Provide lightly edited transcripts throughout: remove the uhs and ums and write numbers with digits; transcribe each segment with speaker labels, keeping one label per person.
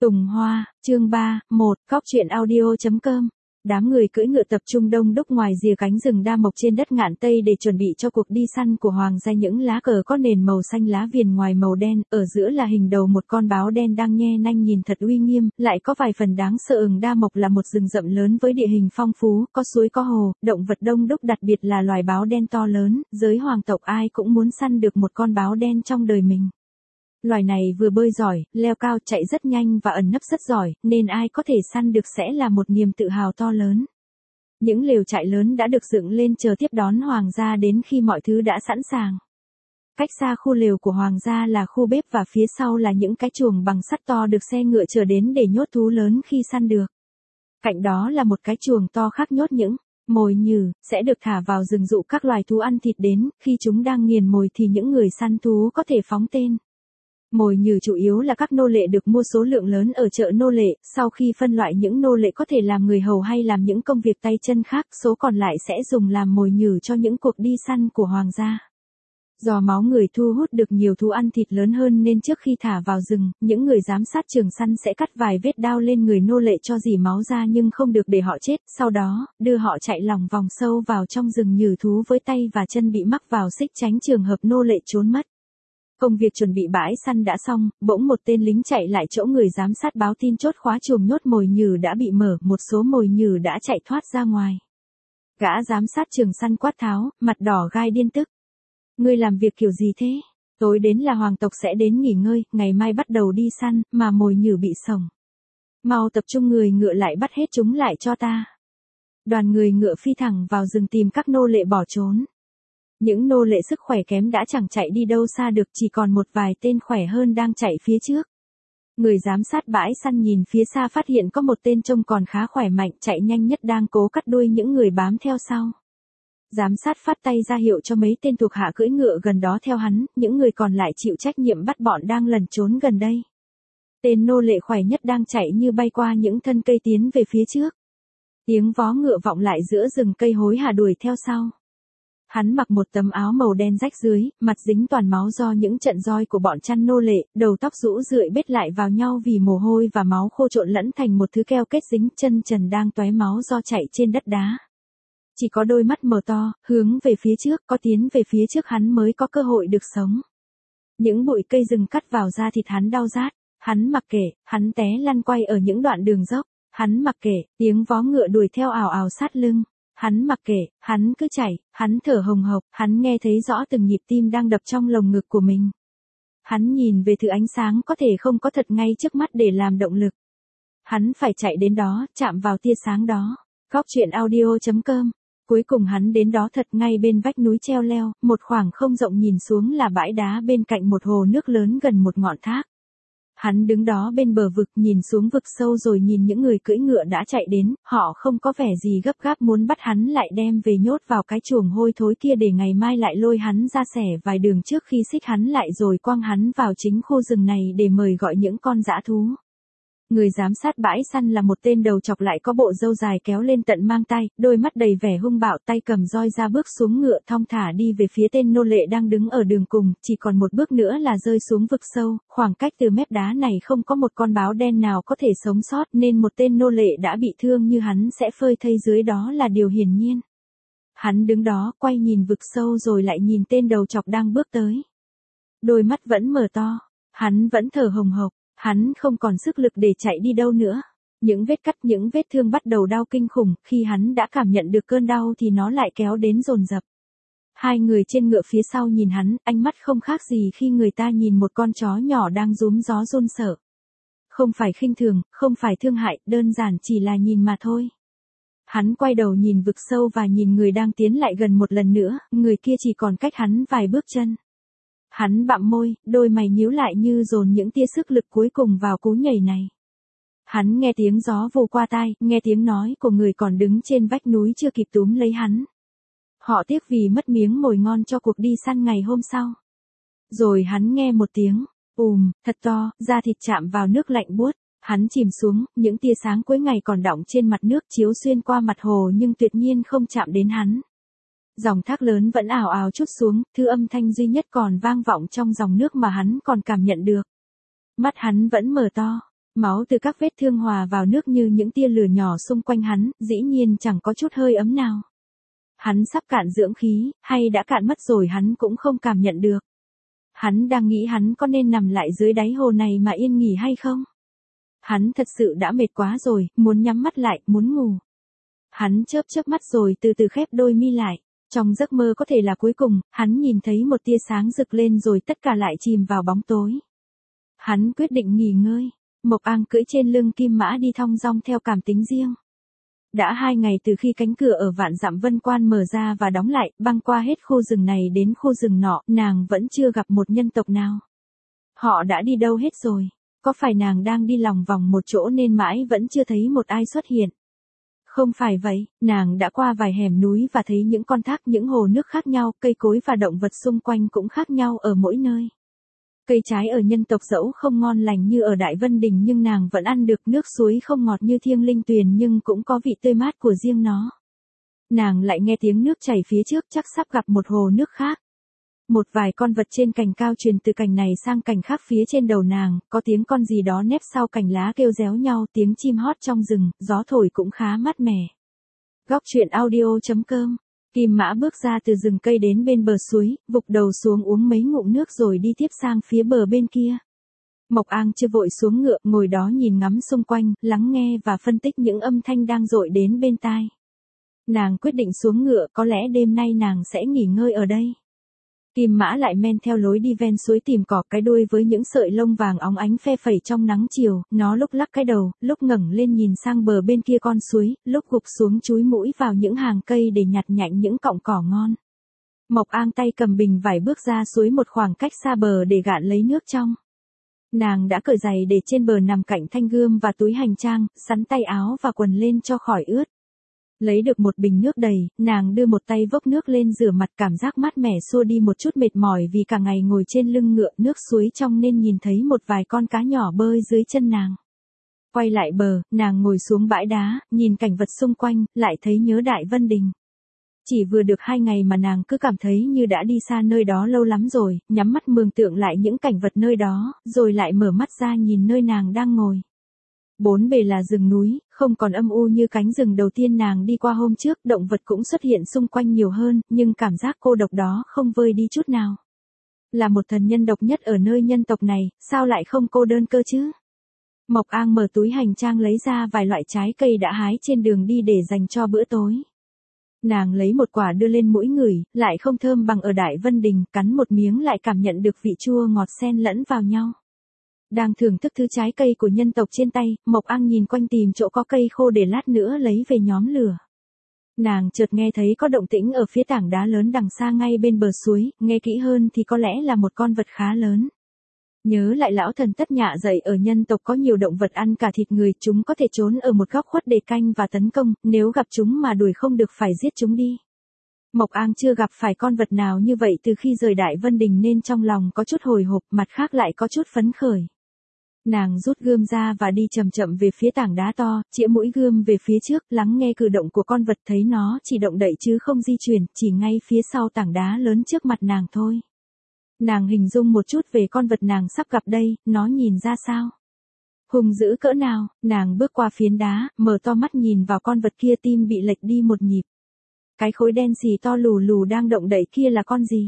Speaker 1: Tùng Hoa, chương 3, 1, Cóc truyện audio.com. Đám người cưỡi ngựa tập trung đông đúc ngoài rìa cánh rừng đa mộc trên đất Ngạn Tây để chuẩn bị cho cuộc đi săn của hoàng gia. Những lá cờ có nền màu xanh lá viền ngoài màu đen, ở giữa là hình đầu một con báo đen đang nhe nanh nhìn thật uy nghiêm, lại có vài phần đáng sợ. Đa mộc là một rừng rậm lớn với địa hình phong phú, có suối có hồ, động vật đông đúc, đặc biệt là loài báo đen to lớn, giới hoàng tộc ai cũng muốn săn được một con báo đen trong đời mình. Loài này vừa bơi giỏi, leo cao, chạy rất nhanh và ẩn nấp rất giỏi, nên ai có thể săn được sẽ là một niềm tự hào to lớn. Những lều trại lớn đã được dựng lên chờ tiếp đón hoàng gia đến khi mọi thứ đã sẵn sàng. Cách xa khu lều của hoàng gia là khu bếp và phía sau là những cái chuồng bằng sắt to được xe ngựa chở đến để nhốt thú lớn khi săn được. Cạnh đó là một cái chuồng to khác nhốt những mồi nhử, sẽ được thả vào rừng dụ các loài thú ăn thịt đến, khi chúng đang nghiền mồi thì những người săn thú có thể phóng tên. Mồi nhử chủ yếu là các nô lệ được mua số lượng lớn ở chợ nô lệ, sau khi phân loại những nô lệ có thể làm người hầu hay làm những công việc tay chân khác, số còn lại sẽ dùng làm mồi nhử cho những cuộc đi săn của hoàng gia. Do máu người thu hút được nhiều thú ăn thịt lớn hơn nên trước khi thả vào rừng, những người giám sát trường săn sẽ cắt vài vết đao lên người nô lệ cho rỉ máu ra nhưng không được để họ chết, sau đó, đưa họ chạy lòng vòng sâu vào trong rừng nhử thú với tay và chân bị mắc vào xích tránh trường hợp nô lệ trốn mất. Công việc chuẩn bị bãi săn đã xong, bỗng một tên lính chạy lại chỗ người giám sát báo tin chốt khóa chuồng nhốt mồi nhử đã bị mở, một số mồi nhử đã chạy thoát ra ngoài. Gã giám sát trường săn quát tháo, mặt đỏ gai điên tức. Ngươi làm việc kiểu gì thế? Tối đến là hoàng tộc sẽ đến nghỉ ngơi, ngày mai bắt đầu đi săn, mà mồi nhử bị sổng. Mau tập trung người ngựa lại bắt hết chúng lại cho ta. Đoàn người ngựa phi thẳng vào rừng tìm các nô lệ bỏ trốn. Những nô lệ sức khỏe kém đã chẳng chạy đi đâu xa được, chỉ còn một vài tên khỏe hơn đang chạy phía trước. Người giám sát bãi săn nhìn phía xa phát hiện có một tên trông còn khá khỏe mạnh, chạy nhanh nhất đang cố cắt đuôi những người bám theo sau. Giám sát phát tay ra hiệu cho mấy tên thuộc hạ cưỡi ngựa gần đó theo hắn, những người còn lại chịu trách nhiệm bắt bọn đang lẩn trốn gần đây. Tên nô lệ khỏe nhất đang chạy như bay qua những thân cây tiến về phía trước. Tiếng vó ngựa vọng lại giữa rừng cây hối hả đuổi theo sau. Hắn mặc một tấm áo màu đen rách dưới, mặt dính toàn máu do những trận roi của bọn chăn nô lệ, đầu tóc rũ rượi bết lại vào nhau vì mồ hôi và máu khô trộn lẫn thành một thứ keo kết dính, chân trần đang tóe máu do chạy trên đất đá. Chỉ có đôi mắt mở to, hướng về phía trước, có tiến về phía trước hắn mới có cơ hội được sống. Những bụi cây rừng cắt vào da thịt hắn đau rát, hắn mặc kệ, hắn té lăn quay ở những đoạn đường dốc, hắn mặc kệ, tiếng vó ngựa đuổi theo ào ào sát lưng. Hắn mặc kệ, hắn cứ chạy, hắn thở hồng hộc, hắn nghe thấy rõ từng nhịp tim đang đập trong lồng ngực của mình. Hắn nhìn về thứ ánh sáng có thể không có thật ngay trước mắt để làm động lực. Hắn phải chạy đến đó, chạm vào tia sáng đó. Cóc truyện audio.com. Cuối cùng hắn đến đó thật, ngay bên vách núi treo leo, một khoảng không rộng nhìn xuống là bãi đá bên cạnh một hồ nước lớn gần một ngọn thác. Hắn đứng đó bên bờ vực nhìn xuống vực sâu rồi nhìn những người cưỡi ngựa đã chạy đến, họ không có vẻ gì gấp gáp muốn bắt hắn lại đem về nhốt vào cái chuồng hôi thối kia để ngày mai lại lôi hắn ra xẻ vài đường trước khi xích hắn lại rồi quăng hắn vào chính khu rừng này để mời gọi những con dã thú. Người giám sát bãi săn là một tên đầu chọc lại có bộ râu dài kéo lên tận mang tai, đôi mắt đầy vẻ hung bạo, tay cầm roi ra bước xuống ngựa thong thả đi về phía tên nô lệ đang đứng ở đường cùng, chỉ còn một bước nữa là rơi xuống vực sâu, khoảng cách từ mép đá này không có một con báo đen nào có thể sống sót nên một tên nô lệ đã bị thương như hắn sẽ phơi thây dưới đó là điều hiển nhiên. Hắn đứng đó quay nhìn vực sâu rồi lại nhìn tên đầu chọc đang bước tới. Đôi mắt vẫn mở to, hắn vẫn thở hồng hộc. Hắn không còn sức lực để chạy đi đâu nữa. Những vết cắt, những vết thương bắt đầu đau kinh khủng, khi hắn đã cảm nhận được cơn đau thì nó lại kéo đến dồn dập. Hai người trên ngựa phía sau nhìn hắn, ánh mắt không khác gì khi người ta nhìn một con chó nhỏ đang rúm gió run sợ. Không phải khinh thường, không phải thương hại, đơn giản chỉ là nhìn mà thôi. Hắn quay đầu nhìn vực sâu và nhìn người đang tiến lại gần một lần nữa, người kia chỉ còn cách hắn vài bước chân. Hắn bặm môi, đôi mày nhíu lại như dồn những tia sức lực cuối cùng vào cú nhảy này. Hắn nghe tiếng gió vù qua tai, nghe tiếng nói của người còn đứng trên vách núi chưa kịp túm lấy hắn. Họ tiếc vì mất miếng mồi ngon cho cuộc đi săn ngày hôm sau. Rồi hắn nghe một tiếng, thật to, da thịt chạm vào nước lạnh buốt. Hắn chìm xuống, những tia sáng cuối ngày còn đọng trên mặt nước chiếu xuyên qua mặt hồ nhưng tuyệt nhiên không chạm đến hắn. Dòng thác lớn vẫn ào ào trút xuống, thứ âm thanh duy nhất còn vang vọng trong dòng nước mà hắn còn cảm nhận được. Mắt hắn vẫn mở to, Máu từ các vết thương hòa vào nước như những tia lửa nhỏ xung quanh hắn, dĩ nhiên chẳng có chút hơi ấm nào. Hắn sắp cạn dưỡng khí, hay đã cạn mất rồi hắn cũng không cảm nhận được. Hắn đang nghĩ hắn có nên nằm lại dưới đáy hồ này mà yên nghỉ hay không? Hắn thật sự đã mệt quá rồi, muốn nhắm mắt lại, muốn ngủ. Hắn chớp chớp mắt rồi từ từ khép đôi mi lại. Trong giấc mơ có thể là cuối cùng, hắn nhìn thấy một tia sáng rực lên rồi tất cả lại chìm vào bóng tối. Hắn quyết định nghỉ ngơi. Mộc Ang cưỡi trên lưng Kim Mã đi thong dong theo cảm tính riêng. Đã 2 ngày từ khi cánh cửa ở Vạn Dặm Vân Quan mở ra và đóng lại, băng qua hết khu rừng này đến khu rừng nọ, nàng vẫn chưa gặp một nhân tộc nào. Họ đã đi đâu hết rồi? Có phải nàng đang đi lòng vòng một chỗ nên mãi vẫn chưa thấy một ai xuất hiện? Không phải vậy, nàng đã qua vài hẻm núi và thấy những con thác, những hồ nước khác nhau, cây cối và động vật xung quanh cũng khác nhau ở mỗi nơi. Cây trái ở nhân tộc dẫu không ngon lành như ở Đại Vân Đình nhưng nàng vẫn ăn được, nước suối không ngọt như Thiêng Linh Tuyền nhưng cũng có vị tươi mát của riêng nó. Nàng lại nghe tiếng nước chảy phía trước, chắc sắp gặp một hồ nước khác. Một vài con vật trên cành cao truyền từ cành này sang cành khác phía trên đầu nàng, có tiếng con gì đó nép sau cành lá kêu réo nhau, tiếng chim hót trong rừng, gió thổi cũng khá mát mẻ. Góc truyện audio.com. Kim Mã bước ra từ rừng cây đến bên bờ suối, vụt đầu xuống uống mấy ngụm nước rồi đi tiếp sang phía bờ bên kia. Mộc Ang chưa vội xuống ngựa, ngồi đó nhìn ngắm xung quanh, lắng nghe và phân tích những âm thanh đang dội đến bên tai. Nàng quyết định xuống ngựa, có lẽ đêm nay nàng sẽ nghỉ ngơi ở đây. Kim Mã lại men theo lối đi ven suối tìm cỏ, cái đuôi với những sợi lông vàng óng ánh phe phẩy trong nắng chiều, nó lúc lắc cái đầu, lúc ngẩng lên nhìn sang bờ bên kia con suối, lúc gục xuống chúi mũi vào những hàng cây để nhặt nhạnh những cọng cỏ ngon. Mộc Ang tay cầm bình vải bước ra suối một khoảng cách xa bờ để gạn lấy nước trong. Nàng đã cởi giày để trên bờ nằm cạnh thanh gươm và túi hành trang, sắn tay áo và quần lên cho khỏi ướt. Lấy được một bình nước đầy, nàng đưa một tay vốc nước lên rửa mặt, cảm giác mát mẻ xua đi một chút mệt mỏi vì cả ngày ngồi trên lưng ngựa, nước suối trong nên nhìn thấy một vài con cá nhỏ bơi dưới chân nàng. Quay lại bờ, nàng ngồi xuống bãi đá, nhìn cảnh vật xung quanh, lại thấy nhớ Đại Vân Đình. Chỉ vừa được 2 ngày mà nàng cứ cảm thấy như đã đi xa nơi đó lâu lắm rồi, nhắm mắt mường tượng lại những cảnh vật nơi đó, rồi lại mở mắt ra nhìn nơi nàng đang ngồi. Bốn bề là rừng núi, không còn âm u như cánh rừng đầu tiên nàng đi qua hôm trước, động vật cũng xuất hiện xung quanh nhiều hơn, nhưng cảm giác cô độc đó không vơi đi chút nào. Là một thần nhân độc nhất ở nơi nhân tộc này, sao lại không cô đơn cơ chứ? Mộc Ang mở túi hành trang lấy ra vài loại trái cây đã hái trên đường đi để dành cho bữa tối. Nàng lấy một quả đưa lên mũi ngửi, lại không thơm bằng ở Đại Vân Đình, cắn một miếng lại cảm nhận được vị chua ngọt xen lẫn vào nhau. Đang thưởng thức thứ trái cây của nhân tộc trên tay, Mộc Ang nhìn quanh tìm chỗ có cây khô để lát nữa lấy về nhóm lửa. Nàng chợt nghe thấy có động tĩnh ở phía tảng đá lớn đằng xa ngay bên bờ suối, nghe kỹ hơn thì có lẽ là một con vật khá lớn. Nhớ lại lão thần Tất Nhạ dạy ở nhân tộc có nhiều động vật ăn cả thịt người, chúng có thể trốn ở một góc khuất để canh và tấn công, nếu gặp chúng mà đuổi không được phải giết chúng đi. Mộc Ang chưa gặp phải con vật nào như vậy từ khi rời Đại Vân Đình nên trong lòng có chút hồi hộp, mặt khác lại có chút phấn khởi. Nàng rút gươm ra và đi chậm chậm về phía tảng đá to, chĩa mũi gươm về phía trước, lắng nghe cử động của con vật, thấy nó chỉ động đậy chứ không di chuyển, chỉ ngay phía sau tảng đá lớn trước mặt nàng thôi. Nàng hình dung một chút về con vật nàng sắp gặp đây, nó nhìn ra sao? Hung dữ cỡ nào? Nàng bước qua phiến đá, mở to mắt nhìn vào con vật kia, tim bị lệch đi một nhịp. Cái khối đen xì to lù lù đang động đậy kia là con gì?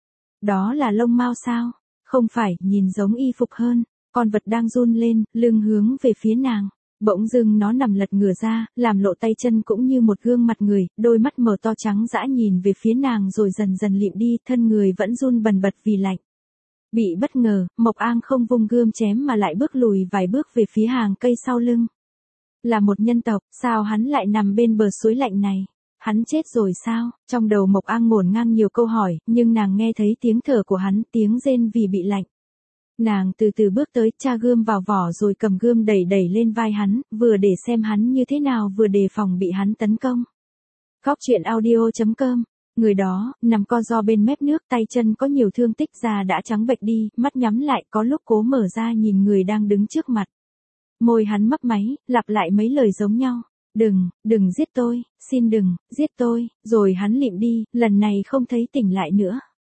Speaker 1: Đó là lông mao sao? Không phải, nhìn giống y phục hơn. Con vật đang run lên, lưng hướng về phía nàng. Bỗng dưng nó nằm lật ngửa ra, làm lộ tay chân cũng như một gương mặt người, đôi mắt mở to trắng dã nhìn về phía nàng rồi dần dần lịm đi, thân người vẫn run bần bật vì lạnh. Bị bất ngờ, Mộc Ang không vung gươm chém mà lại bước lùi vài bước về phía hàng cây sau lưng. Là một nhân tộc, sao hắn lại nằm bên bờ suối lạnh này? Hắn chết rồi sao? Trong đầu Mộc Ang ngổn ngang nhiều câu hỏi, nhưng nàng nghe thấy tiếng thở của hắn, tiếng rên vì bị lạnh. Nàng từ từ bước tới, tra gươm vào vỏ rồi cầm gươm đẩy đẩy lên vai hắn, vừa để xem hắn như thế nào vừa đề phòng bị hắn tấn công. Góc truyện audio.com. Người đó, nằm co ro bên mép nước, tay chân có nhiều thương tích, da đã trắng bệch đi, mắt nhắm lại, có lúc cố mở ra nhìn người đang đứng trước mặt. Môi hắn mấp máy, lặp lại mấy lời giống nhau. Đừng giết tôi, xin đừng, giết tôi, rồi hắn lịm đi, lần này không thấy tỉnh lại nữa.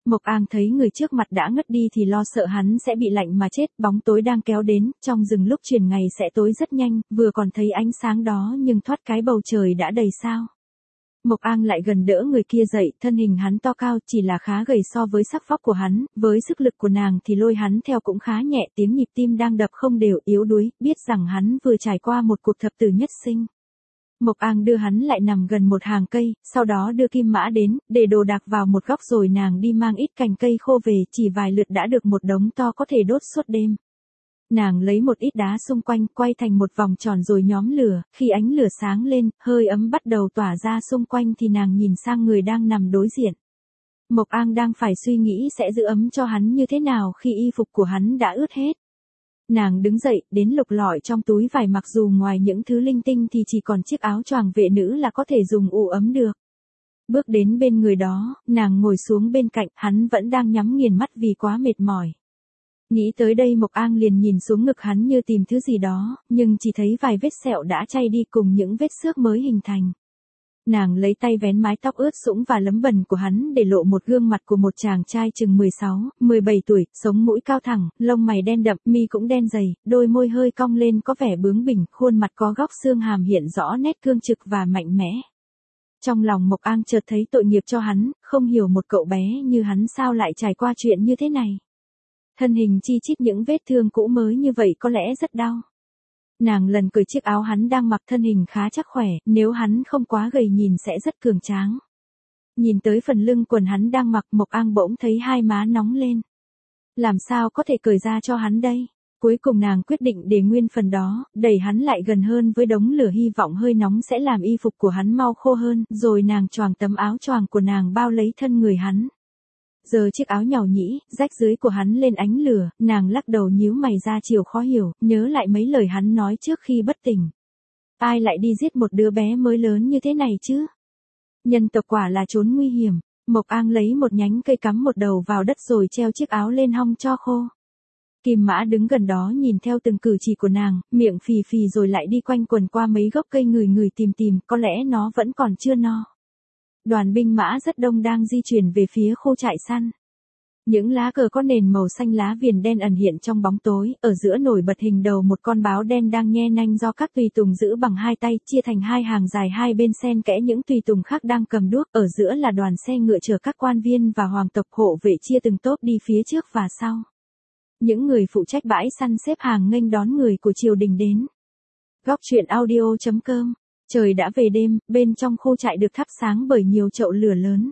Speaker 1: Mộc Ang thấy người trước mặt đã ngất đi thì lo sợ hắn sẽ bị lạnh mà chết, bóng tối đang kéo đến, trong rừng lúc chuyển ngày sẽ tối rất nhanh, vừa còn thấy ánh sáng đó nhưng thoát cái bầu trời đã đầy sao. Mộc Ang lại gần đỡ người kia dậy, thân hình hắn to cao chỉ là khá gầy so với sắc vóc của hắn, với sức lực của nàng thì lôi hắn theo cũng khá nhẹ, tiếng nhịp tim đang đập không đều, yếu đuối, biết rằng hắn vừa trải qua một cuộc thập tử nhất sinh. Mộc Ang đưa hắn lại nằm gần một hàng cây, sau đó đưa Kim Mã đến, để đồ đạc vào một góc rồi nàng đi mang ít cành cây khô về, chỉ vài lượt đã được một đống to có thể đốt suốt đêm. Nàng lấy một ít đá xung quanh, quay thành một vòng tròn rồi nhóm lửa, khi ánh lửa sáng lên, hơi ấm bắt đầu tỏa ra xung quanh thì nàng nhìn sang người đang nằm đối diện. Mộc Ang đang phải suy nghĩ sẽ giữ ấm cho hắn như thế nào khi y phục của hắn đã ướt hết. Nàng đứng dậy, đến lục lọi trong túi vải, mặc dù ngoài những thứ linh tinh thì chỉ còn chiếc áo choàng vệ nữ là có thể dùng ủ ấm được. Bước đến bên người đó, nàng ngồi xuống bên cạnh, hắn vẫn đang nhắm nghiền mắt vì quá mệt mỏi. Nghĩ tới đây Mộc Ang liền nhìn xuống ngực hắn như tìm thứ gì đó, nhưng chỉ thấy vài vết sẹo đã chai đi cùng những vết xước mới hình thành. Nàng lấy tay vén mái tóc ướt sũng và lấm bẩn của hắn để lộ một gương mặt của một chàng trai chừng 16, 17 tuổi, sống mũi cao thẳng, lông mày đen đậm, mi cũng đen dày, đôi môi hơi cong lên có vẻ bướng bỉnh, khuôn mặt có góc xương hàm hiện rõ nét cương trực và mạnh mẽ. Trong lòng Mộc Ang chợt thấy tội nghiệp cho hắn, không hiểu một cậu bé như hắn sao lại trải qua chuyện như thế này. Thân hình chi chít những vết thương cũ mới như vậy có lẽ rất đau. Nàng lần cởi chiếc áo hắn đang mặc, thân hình khá chắc khỏe, nếu hắn không quá gầy nhìn sẽ rất cường tráng. Nhìn tới phần lưng quần hắn đang mặc, Mộc Ang bỗng thấy hai má nóng lên. Làm sao có thể cởi ra cho hắn đây? Cuối cùng nàng quyết định để nguyên phần đó, đẩy hắn lại gần hơn với đống lửa, hy vọng hơi nóng sẽ làm y phục của hắn mau khô hơn, rồi nàng choàng tấm áo choàng của nàng bao lấy thân người hắn. Giờ chiếc áo nhàu nhĩ, rách dưới của hắn lên ánh lửa, nàng lắc đầu nhíu mày ra chiều khó hiểu, nhớ lại mấy lời hắn nói trước khi bất tỉnh. Ai lại đi giết một đứa bé mới lớn như thế này chứ? Nhân tộc quả là trốn nguy hiểm. Mộc Ang lấy một nhánh cây cắm một đầu vào đất rồi treo chiếc áo lên hong cho khô. Kim Mã đứng gần đó nhìn theo từng cử chỉ của nàng, miệng phì phì rồi lại đi quanh quần qua mấy gốc cây ngửi tìm, có lẽ nó vẫn còn chưa no. Đoàn binh mã rất đông đang di chuyển về phía khu trại săn. Những lá cờ có nền màu xanh, lá viền đen ẩn hiện trong bóng tối, ở giữa nổi bật hình đầu một con báo đen đang nhe nanh do các tùy tùng giữ bằng hai tay, chia thành hai hàng dài, hai bên xen kẽ những tùy tùng khác đang cầm đuốc, ở giữa là đoàn xe ngựa chở các quan viên và hoàng tộc hộ vệ chia từng tốp đi phía trước và sau. Những người phụ trách bãi săn xếp hàng nghênh đón người của triều đình đến. Góc truyện audio.com. Trời đã về đêm, bên trong khu trại được thắp sáng bởi nhiều chậu lửa lớn.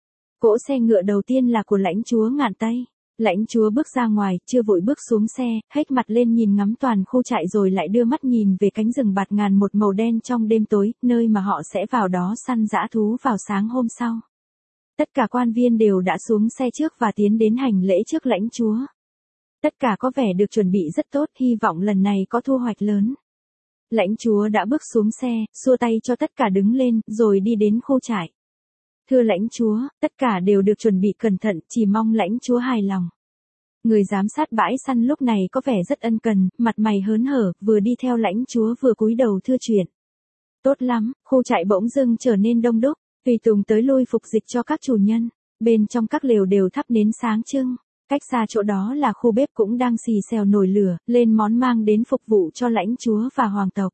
Speaker 1: Cỗ xe ngựa đầu tiên là của lãnh chúa Ngạn Tây. Lãnh chúa bước ra ngoài, chưa vội bước xuống xe, hếch mặt lên nhìn ngắm toàn khu trại rồi lại đưa mắt nhìn về cánh rừng bạt ngàn một màu đen trong đêm tối, nơi mà họ sẽ vào đó săn dã thú vào sáng hôm sau. Tất cả quan viên đều đã xuống xe trước và tiến đến hành lễ trước lãnh chúa. Tất cả có vẻ được chuẩn bị rất tốt, hy vọng lần này có thu hoạch lớn. Lãnh chúa đã bước xuống xe, xua tay cho tất cả đứng lên, rồi đi đến khu trại. Thưa lãnh chúa, tất cả đều được chuẩn bị cẩn thận, chỉ mong lãnh chúa hài lòng. Người giám sát bãi săn lúc này có vẻ rất ân cần, mặt mày hớn hở, vừa đi theo lãnh chúa vừa cúi đầu thưa chuyện. Tốt lắm, khu trại bỗng dưng trở nên đông đúc, tùy tùng tới lui phục dịch cho các chủ nhân. Bên trong các lều đều thắp nến sáng trưng. Cách xa chỗ đó là khu bếp cũng đang xì xèo nồi lửa, lên món mang đến phục vụ cho lãnh chúa và hoàng tộc.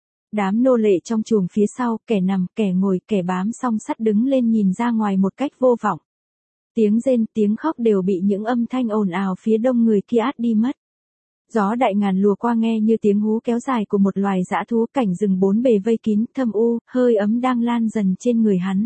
Speaker 1: Đám nô lệ trong chuồng phía sau, kẻ nằm, kẻ ngồi, kẻ bám song sắt đứng lên nhìn ra ngoài một cách vô vọng. Tiếng rên, tiếng khóc đều bị những âm thanh ồn ào phía đông người kia át đi mất. Gió đại ngàn lùa qua nghe như tiếng hú kéo dài của một loài dã thú, cảnh rừng bốn bề vây kín, thâm u, hơi ấm đang lan dần trên người hắn.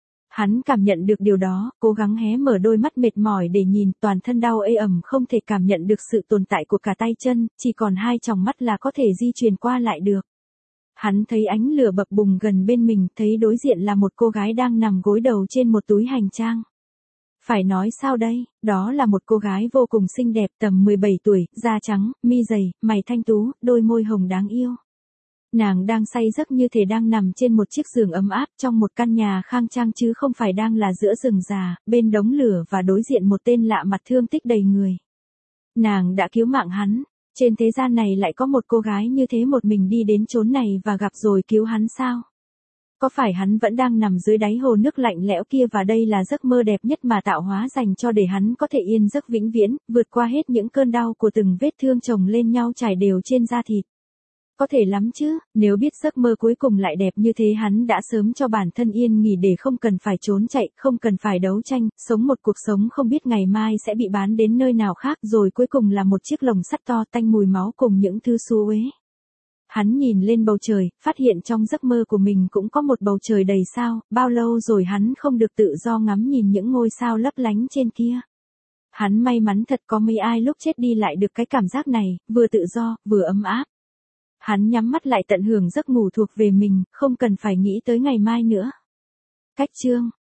Speaker 1: Hắn cảm nhận được điều đó, cố gắng hé mở đôi mắt mệt mỏi để nhìn, toàn thân đau ê ẩm không thể cảm nhận được sự tồn tại của cả tay chân, chỉ còn hai tròng mắt là có thể di chuyển qua lại được. Hắn thấy ánh lửa bập bùng gần bên mình, thấy đối diện là một cô gái đang nằm gối đầu trên một túi hành trang. Phải nói sao đây, đó là một cô gái vô cùng xinh đẹp, tầm 17 tuổi, da trắng, mi dày, mày thanh tú, đôi môi hồng đáng yêu. Nàng đang say giấc như thể đang nằm trên một chiếc giường ấm áp trong một căn nhà khang trang chứ không phải đang là giữa rừng già, bên đống lửa và đối diện một tên lạ mặt thương tích đầy người. Nàng đã cứu mạng hắn, trên thế gian này lại có một cô gái như thế một mình đi đến chốn này và gặp rồi cứu hắn sao? Có phải hắn vẫn đang nằm dưới đáy hồ nước lạnh lẽo kia và đây là giấc mơ đẹp nhất mà tạo hóa dành cho để hắn có thể yên giấc vĩnh viễn, vượt qua hết những cơn đau của từng vết thương chồng lên nhau trải đều trên da thịt. Có thể lắm chứ, nếu biết giấc mơ cuối cùng lại đẹp như thế hắn đã sớm cho bản thân yên nghỉ để không cần phải trốn chạy, không cần phải đấu tranh, sống một cuộc sống không biết ngày mai sẽ bị bán đến nơi nào khác rồi cuối cùng là một chiếc lồng sắt to tanh mùi máu cùng những thứ xú uế. Hắn nhìn lên bầu trời, phát hiện trong giấc mơ của mình cũng có một bầu trời đầy sao, bao lâu rồi hắn không được tự do ngắm nhìn những ngôi sao lấp lánh trên kia. Hắn may mắn thật có mấy ai lúc chết đi lại được cái cảm giác này, vừa tự do, vừa ấm áp. Hắn nhắm mắt lại tận hưởng giấc ngủ thuộc về mình, không cần phải nghĩ tới ngày mai nữa. Cách chương